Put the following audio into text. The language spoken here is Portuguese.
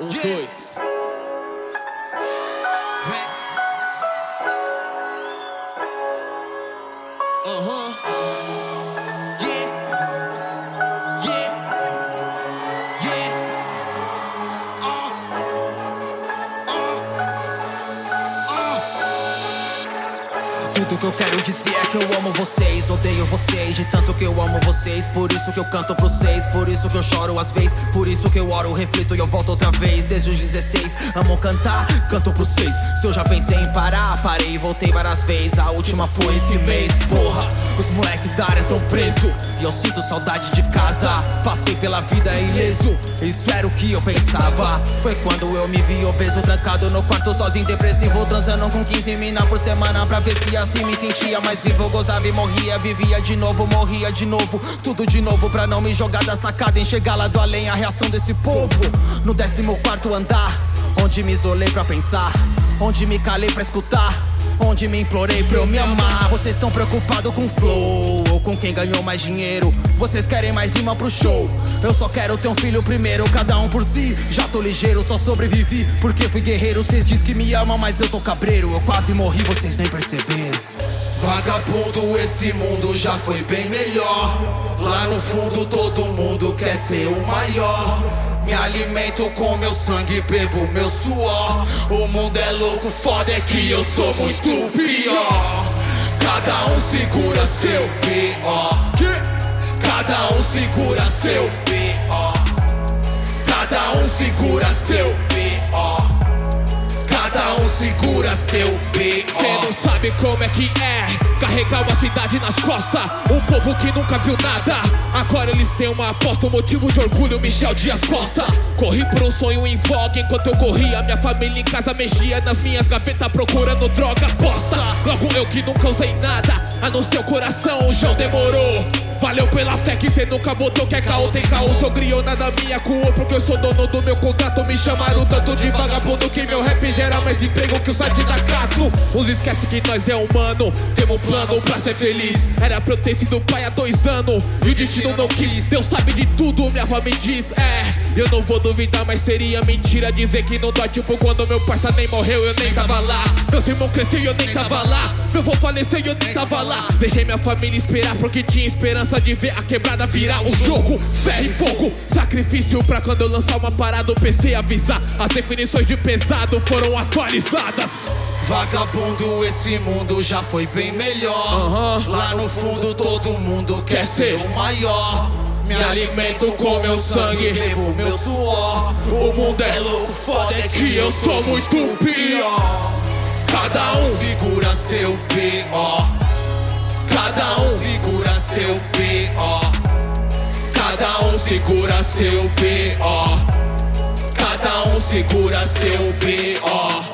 dois. Tudo que eu quero dizer é que eu amo vocês, odeio vocês, de tanto que eu amo vocês. Por isso que eu canto pra vocês, por isso que eu choro às vezes, por isso que eu oro, reflito e eu volto outra vez. Desde os 16, amo cantar, canto pra vocês. Se eu já pensei em parar, parei e voltei várias vezes. A última foi esse mês, porra. Os moleque da área tão preso e eu sinto saudade de casa. Passei pela vida ileso, isso era o que eu pensava. Foi quando eu me vi obeso, trancado no quarto sozinho, depressivo, transando com 15 mina por semana pra ver se assim me sentia mais vivo. Eu gozava e morria, vivia de novo, morria de novo. Tudo de novo pra não me jogar da sacada, enxergar lá do além a reação desse povo. No 14º andar, onde me isolei pra pensar, onde me calei pra escutar, onde me implorei pra eu me amar. Vocês tão preocupados com flow ou com quem ganhou mais dinheiro. Vocês querem mais rima pro show, eu só quero ter um filho primeiro, cada um por si. Já tô ligeiro, só sobrevivi porque fui guerreiro. Vocês dizem que me amam, mas eu tô cabreiro. Eu quase morri, vocês nem perceberam. Vagabundo, esse mundo já foi bem melhor. Lá no fundo todo mundo quer ser o maior. Me alimento com meu sangue, bebo meu suor. O mundo é louco, foda é que eu sou muito pior. Cada um segura seu B.O. Cada um segura seu B.O. Cada um segura seu B.O. Cada um segura seu B.O. Cê não sabe como é que é carregar uma cidade nas costas, um povo que nunca viu nada. Agora eles têm uma aposta, um motivo de orgulho, Michel Dias Costa. Corri por um sonho em voga, enquanto eu corria, minha família em casa mexia nas minhas gavetas procurando droga posta. Logo eu que nunca usei nada, a não ser o coração, o chão demorou. Valeu pela fé que cê nunca botou, que é caô, tem caô. Sou criou nada minha com o porque eu sou dono do meu contrato. Me chamaram tanto de vagabundo que meu rap gera mais emprego que o site da Cato. Uns esquece que nós é humano, temos um plano pra ser feliz. Era pra eu ter sido pai há 2 anos e o destino não quis. Deus sabe de tudo, minha avó me diz. Eu não vou duvidar, mas seria mentira dizer que não dói. Tipo quando meu parça nem morreu, eu nem tava lá. Meus irmãos cresceu e eu nem tava lá. Meu avô faleceu e eu nem tava lá. Deixei minha família esperar porque tinha esperança de ver a quebrada virar um jogo. Fé e fogo, sacrifício pra quando eu lançar uma parada o PC avisar. As definições de pesado foram atualizadas. Vagabundo, esse mundo já foi bem melhor. Lá no fundo todo mundo quer ser o maior. Me alimento com meu sangue, bebo meu suor. O mundo é louco, foda é que eu sou muito pior. Cada um segura seu B.O. Cada um segura seu B.O. Cada um segura seu B.O. Cada um segura seu B.O.